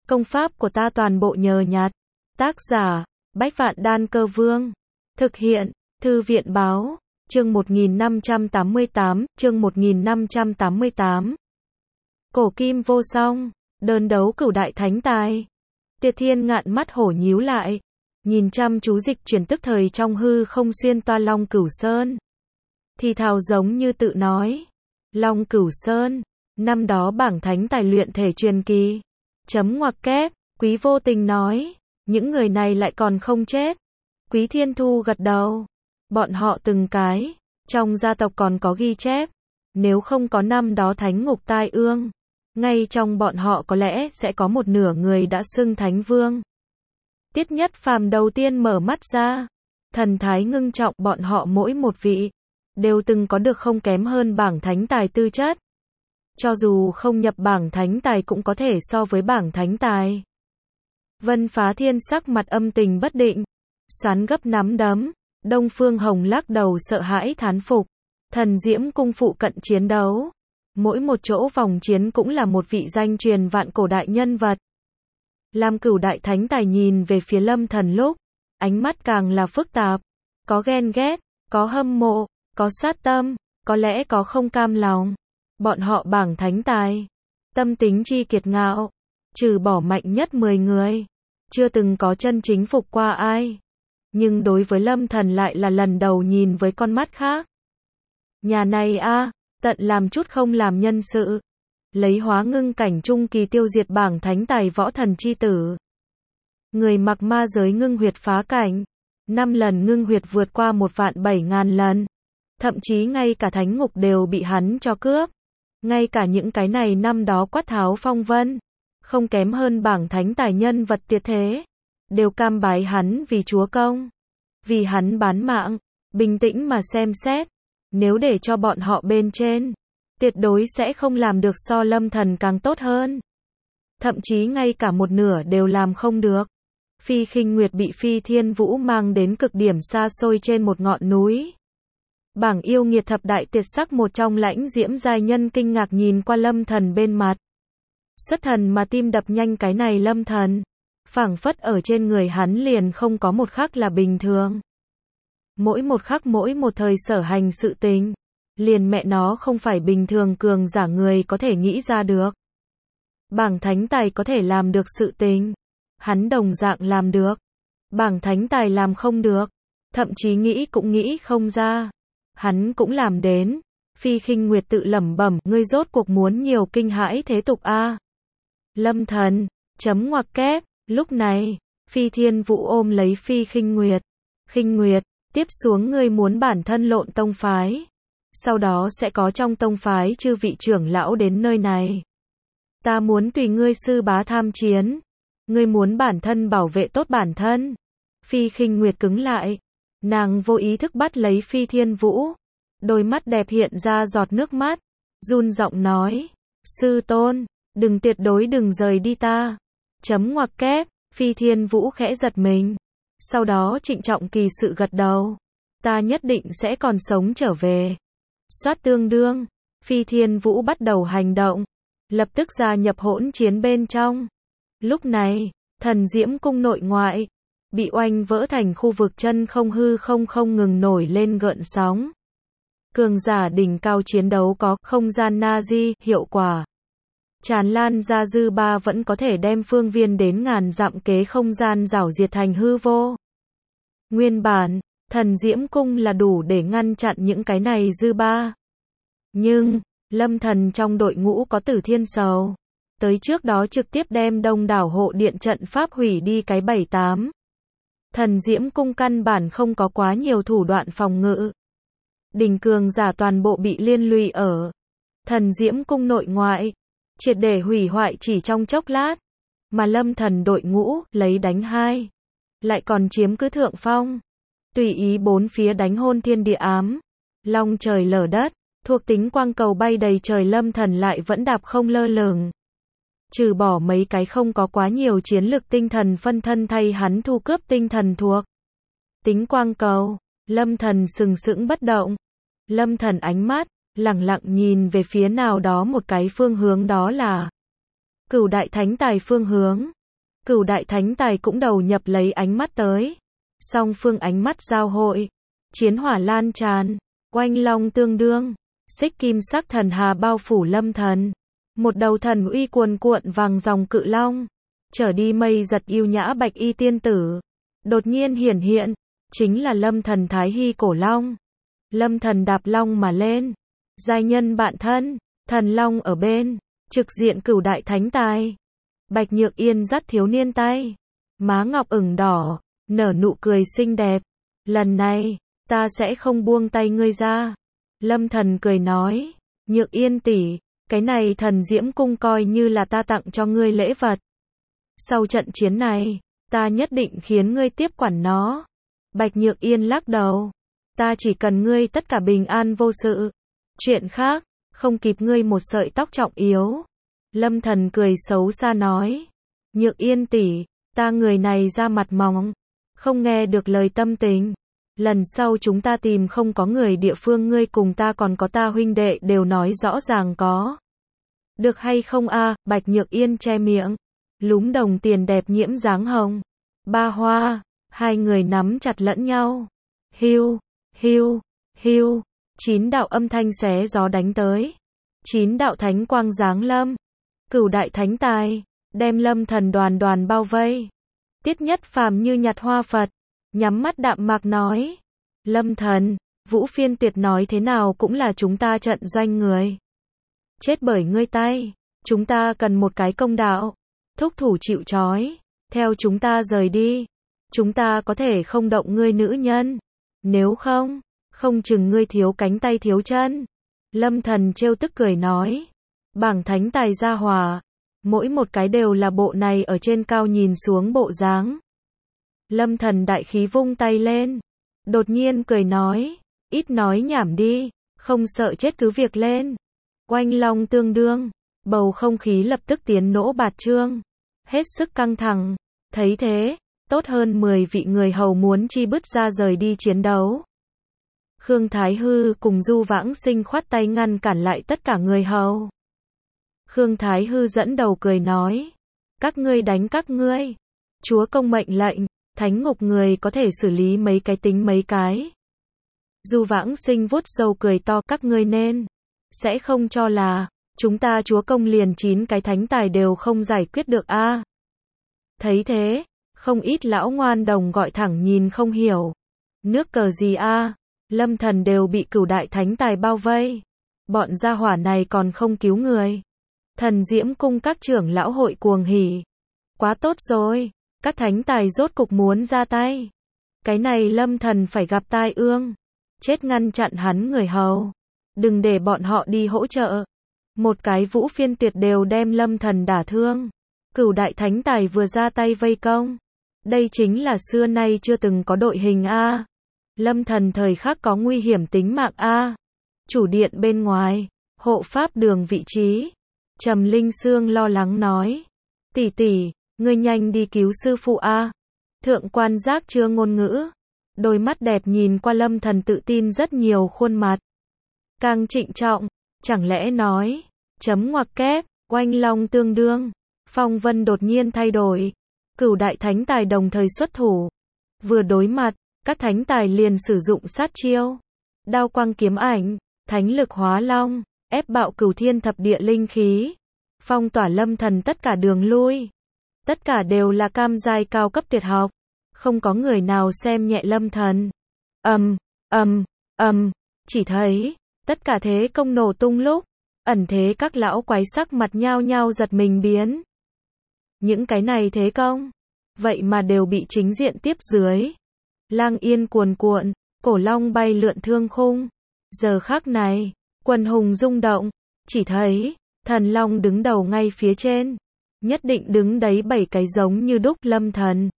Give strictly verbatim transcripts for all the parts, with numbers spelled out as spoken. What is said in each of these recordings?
Công pháp của ta toàn bộ nhờ nhặt. Tác giả, Bách Vạn Đan Cơ Vương. Thực hiện, Thư viện Báo. Chương một nghìn năm trăm tám mươi tám, chương một nghìn năm trăm tám mươi tám. Cổ kim vô song, đơn đấu cửu đại thánh tài. Tiệt Thiên Ngạn mắt hổ nhíu lại, nhìn chăm chú dịch chuyển tức thời trong hư không xuyên toa Long Cửu Sơn. Thì thào giống như tự nói, Long Cửu Sơn, năm đó bảng thánh tài luyện thể truyền kỳ. Chấm ngoặc kép, Quý vô tình nói, những người này lại còn không chết. Quý Thiên Thu gật đầu, bọn họ từng cái, trong gia tộc còn có ghi chép, nếu không có năm đó thánh ngục tai ương, ngay trong bọn họ có lẽ sẽ có một nửa người đã xưng thánh vương. Tiết Nhất Phàm đầu tiên mở mắt ra, thần thái ngưng trọng, bọn họ mỗi một vị, đều từng có được không kém hơn bảng thánh tài tư chất. Cho dù không nhập bảng thánh tài cũng có thể so với bảng thánh tài. Vân Phá Thiên sắc mặt âm tình bất định, xoắn gấp nắm đấm. Đông Phương Hồng lắc đầu sợ hãi thán phục. Thần Diễm Cung phụ cận chiến đấu, mỗi một chỗ vòng chiến cũng là một vị danh truyền vạn cổ đại nhân vật. Lam Cửu đại thánh tài nhìn về phía Lâm Thần lúc, ánh mắt càng là phức tạp, có ghen ghét, có hâm mộ, có sát tâm, có lẽ có không cam lòng. Bọn họ bảng thánh tài, tâm tính chi kiệt ngạo, trừ bỏ mạnh nhất mười người, chưa từng có chân chính phục qua ai. Nhưng đối với Lâm Thần lại là lần đầu nhìn với con mắt khác. Nhà này a, à, tận làm chút không làm nhân sự, lấy hóa ngưng cảnh trung kỳ tiêu diệt bảng thánh tài võ thần chi tử. Người mặc ma giới ngưng huyệt phá cảnh, năm lần ngưng huyệt vượt qua một vạn bảy ngàn lần, thậm chí ngay cả thánh ngục đều bị hắn cho cướp. Ngay cả những cái này năm đó quát tháo phong vân, không kém hơn bảng thánh tài nhân vật tuyệt thế, đều cam bái hắn vì chúa công, vì hắn bán mạng. Bình tĩnh mà xem xét, nếu để cho bọn họ bên trên, tuyệt đối sẽ không làm được so Lâm Thần càng tốt hơn. Thậm chí ngay cả một nửa đều làm không được. Phi Khinh Nguyệt bị Phi Thiên Vũ mang đến cực điểm xa xôi trên một ngọn núi. Bảng yêu nghiệt thập đại tuyệt sắc một trong lãnh diễm giai nhân kinh ngạc nhìn qua Lâm Thần bên mặt. Xuất thần mà tim đập nhanh, cái này Lâm Thần, phảng phất ở trên người hắn liền không có một khắc là bình thường. Mỗi một khắc mỗi một thời sở hành sự tình, liền mẹ nó không phải bình thường cường giả người có thể nghĩ ra được. Bảng thánh tài có thể làm được sự tình, hắn đồng dạng làm được. Bảng thánh tài làm không được, thậm chí nghĩ cũng nghĩ không ra, hắn cũng làm đến. Phi Khinh Nguyệt tự lẩm bẩm, ngươi rốt cuộc muốn nhiều kinh hãi thế tục a? À? Lâm Thần, chấm ngoặc kép, lúc này, Phi Thiên Vũ ôm lấy Phi Khinh Nguyệt. Khinh Nguyệt, tiếp xuống ngươi muốn bản thân lộn tông phái, sau đó sẽ có trong tông phái chư vị trưởng lão đến nơi này. Ta muốn tùy ngươi sư bá tham chiến, ngươi muốn bản thân bảo vệ tốt bản thân. Phi Khinh Nguyệt cứng lại, nàng vô ý thức bắt lấy Phi Thiên Vũ, đôi mắt đẹp hiện ra giọt nước mắt, run giọng nói, sư tôn, đừng, tuyệt đối đừng rời đi ta. Chấm ngoặc kép, Phi Thiên Vũ khẽ giật mình, sau đó trịnh trọng kỳ sự gật đầu, ta nhất định sẽ còn sống trở về. Soát tương đương, Phi Thiên Vũ bắt đầu hành động, lập tức gia nhập hỗn chiến bên trong. Lúc này, Thần Diễm Cung nội ngoại, bị oanh vỡ thành khu vực chân không, hư không không ngừng nổi lên gợn sóng. Cường giả đỉnh cao chiến đấu có không gian Nazi hiệu quả, tràn lan ra dư ba vẫn có thể đem phương viên đến ngàn dặm kế không gian rảo diệt thành hư vô. Nguyên bản, Thần Diễm Cung là đủ để ngăn chặn những cái này dư ba. Nhưng, Lâm Thần trong đội ngũ có Tử Thiên Sầu, tới trước đó trực tiếp đem đông đảo hộ điện trận pháp hủy đi cái bảy tám. Thần Diễm Cung căn bản không có quá nhiều thủ đoạn phòng ngự. Đỉnh cường giả toàn bộ bị liên lụy ở Thần Diễm Cung nội ngoại, triệt để hủy hoại chỉ trong chốc lát. Mà Lâm Thần đội ngũ lấy đánh hai, lại còn chiếm cứ thượng phong, tùy ý bốn phía đánh hôn thiên địa ám, long trời lở đất, thuộc tính quang cầu bay đầy trời. Lâm Thần lại vẫn đạp không lơ lửng, trừ bỏ mấy cái không có quá nhiều chiến lực tinh thần phân thân thay hắn thu cướp tinh thần thuộc tính quang cầu. Lâm Thần sừng sững bất động. Lâm Thần ánh mắt lẳng lặng nhìn về phía nào đó một cái phương hướng, đó là Cửu đại thánh tài phương hướng. Cửu đại thánh tài cũng đầu nhập lấy ánh mắt tới. Song phương ánh mắt giao hội. Chiến hỏa lan tràn. Oanh long tương đương. Xích kim sắc thần hà bao phủ Lâm Thần. Một đầu thần uy cuồn cuộn vàng dòng cự long. Trở đi mây giật yêu nhã bạch y tiên tử. Đột nhiên hiển hiện. Chính là Lâm Thần Thái Hy cổ long. Lâm Thần đạp long mà lên. Giai nhân bạn thân. Thần long ở bên. Trực diện cửu đại thánh tài. Bạch Nhược Yên dắt thiếu niên tay. Má ngọc ửng đỏ. Nở nụ cười xinh đẹp. Lần này, ta sẽ không buông tay ngươi ra. Lâm Thần cười nói. Nhược Yên tỷ, cái này thần diễm cung coi như là ta tặng cho ngươi lễ vật. Sau trận chiến này, ta nhất định khiến ngươi tiếp quản nó. Bạch Nhược Yên lắc đầu. Ta chỉ cần ngươi tất cả bình an vô sự. Chuyện khác, không kịp ngươi một sợi tóc trọng yếu. Lâm Thần cười xấu xa nói. Nhược Yên tỷ, ta người này ra mặt mỏng, không nghe được lời tâm tình. Lần sau chúng ta tìm không có người địa phương, ngươi cùng ta còn có ta huynh đệ đều nói rõ ràng có. Được hay không a? Bạch Nhược Yên che miệng. Lúm đồng tiền đẹp nhiễm dáng hồng. Ba hoa, hai người nắm chặt lẫn nhau. Hiu, hiu, hiu. Chín đạo âm thanh xé gió đánh tới. Chín đạo thánh quang giáng lâm. Cửu đại thánh tài, đem Lâm Thần đoàn đoàn bao vây. Tiết Nhất Phàm như nhặt hoa Phật, nhắm mắt đạm mạc nói. Lâm Thần, Vũ Phiên Tuyệt nói thế nào cũng là chúng ta trận doanh người. Chết bởi ngươi tay, chúng ta cần một cái công đạo. Thúc thủ chịu trói, theo chúng ta rời đi. Chúng ta có thể không động ngươi nữ nhân. Nếu không, không chừng ngươi thiếu cánh tay thiếu chân. Lâm Thần trêu tức cười nói. Bảng thánh tài gia hòa. Mỗi một cái đều là bộ này ở trên cao nhìn xuống bộ dáng. Lâm Thần đại khí vung tay lên. Đột nhiên cười nói. Ít nói nhảm đi. Không sợ chết cứ việc lên. Oanh long tương đương. Bầu không khí lập tức tiến nỗ bạt trương. Hết sức căng thẳng. Thấy thế, tốt hơn mười vị người hầu muốn chi bứt ra rời đi chiến đấu. Khương Thái Hư cùng Du Vãng Sinh khoát tay ngăn cản lại tất cả người hầu. Khương Thái Hư dẫn đầu cười nói. Các ngươi đánh các ngươi. Chúa công mệnh lệnh, thánh ngục người có thể xử lý mấy cái tính mấy cái. Du Vãng Sinh vuốt râu cười to. Các ngươi nên sẽ không cho là chúng ta chúa công liền chín cái thánh tài đều không giải quyết được a. À. Thấy thế, không ít lão ngoan đồng gọi thẳng nhìn không hiểu. Nước cờ gì a? À? Lâm Thần đều bị cửu đại thánh tài bao vây. Bọn gia hỏa này còn không cứu người. Thần Diễm cung các trưởng lão hội cuồng hỉ. Quá tốt rồi, các thánh tài rốt cục muốn ra tay. Cái này Lâm Thần phải gặp tai ương. Chết ngăn chặn hắn người hầu. Đừng để bọn họ đi hỗ trợ. Một cái Vũ Phiên Tuyệt đều đem Lâm Thần đả thương. Cửu đại thánh tài vừa ra tay vây công. Đây chính là xưa nay chưa từng có đội hình a. Lâm Thần thời khắc có nguy hiểm tính mạng a. Chủ điện bên ngoài, hộ pháp đường vị trí. Trầm Linh Sương lo lắng nói. Tỷ tỷ, ngươi nhanh đi cứu sư phụ a. Thượng quan giác chưa ngôn ngữ. Đôi mắt đẹp nhìn qua Lâm Thần tự tin rất nhiều khuôn mặt. Càng trịnh trọng, chẳng lẽ nói. Chấm ngoặc kép, oanh long tương đương. Phong vân đột nhiên thay đổi. Cửu đại thánh tài đồng thời xuất thủ. Vừa đối mặt, các thánh tài liền sử dụng sát chiêu. Đao quang kiếm ảnh, thánh lực hóa long, ép bạo cửu thiên thập địa linh khí. Phong tỏa Lâm Thần tất cả đường lui. Tất cả đều là cam giai cao cấp tuyệt học. Không có người nào xem nhẹ Lâm Thần. Ầm, ầm, ầm, chỉ thấy, tất cả thế công nổ tung lúc, ẩn thế các lão quái sắc mặt nhao nhao giật mình biến. Những cái này thế công, vậy mà đều bị chính diện tiếp dưới. Lang yên cuồn cuộn, cổ long bay lượn thương khung. Giờ khắc này, quần hùng rung động, chỉ thấy, thần long đứng đầu ngay phía trên. Nhất định đứng đấy bảy cái giống như đúc Lâm Thần.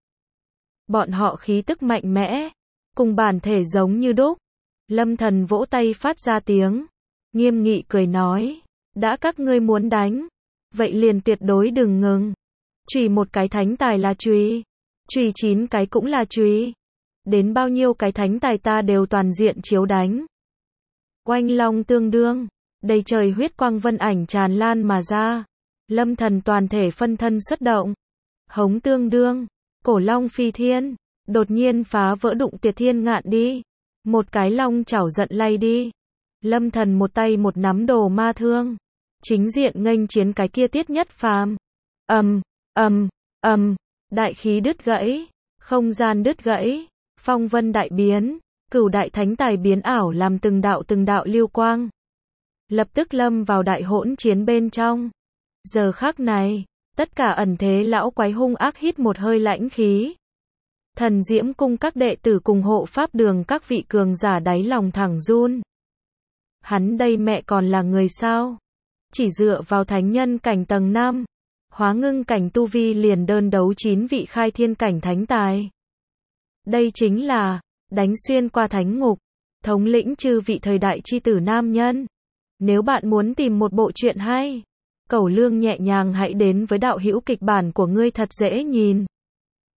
Bọn họ khí tức mạnh mẽ, cùng bản thể giống như đúc. Lâm Thần vỗ tay phát ra tiếng, nghiêm nghị cười nói, đã các ngươi muốn đánh, vậy liền tuyệt đối đừng ngừng. Chùy một cái thánh tài là chùy, chùy chín cái cũng là chùy. Đến bao nhiêu cái thánh tài ta đều toàn diện chiếu đánh. Oanh long tương đương, đầy trời huyết quang vân ảnh tràn lan mà ra. Lâm Thần toàn thể phân thân xuất động. Hống tương đương, cổ long phi thiên, đột nhiên phá vỡ đụng Tiệt Thiên Ngạn đi. Một cái long chảo giận lay đi. Lâm Thần một tay một nắm đồ ma thương, chính diện nghênh chiến cái kia Tiết Nhất Phàm. Ầm, ầm, ầm, đại khí đứt gãy, không gian đứt gãy, phong vân đại biến, cửu đại thánh tài biến ảo làm từng đạo từng đạo lưu quang. Lập tức lâm vào đại hỗn chiến bên trong. Giờ khắc này, tất cả ẩn thế lão quái hung ác hít một hơi lãnh khí. Thần Diễm cung các đệ tử cùng hộ pháp đường các vị cường giả đáy lòng thẳng run. Hắn đây mẹ còn là người sao? Chỉ dựa vào thánh nhân cảnh tầng năm, hóa ngưng cảnh tu vi liền đơn đấu chín vị khai thiên cảnh thánh tài. Đây chính là đánh xuyên qua thánh ngục, thống lĩnh chư vị thời đại chi tử nam nhân. Nếu bạn muốn tìm một bộ truyện hay, Cẩu Lương nhẹ nhàng hãy đến với đạo hữu kịch bản của ngươi thật dễ nhìn.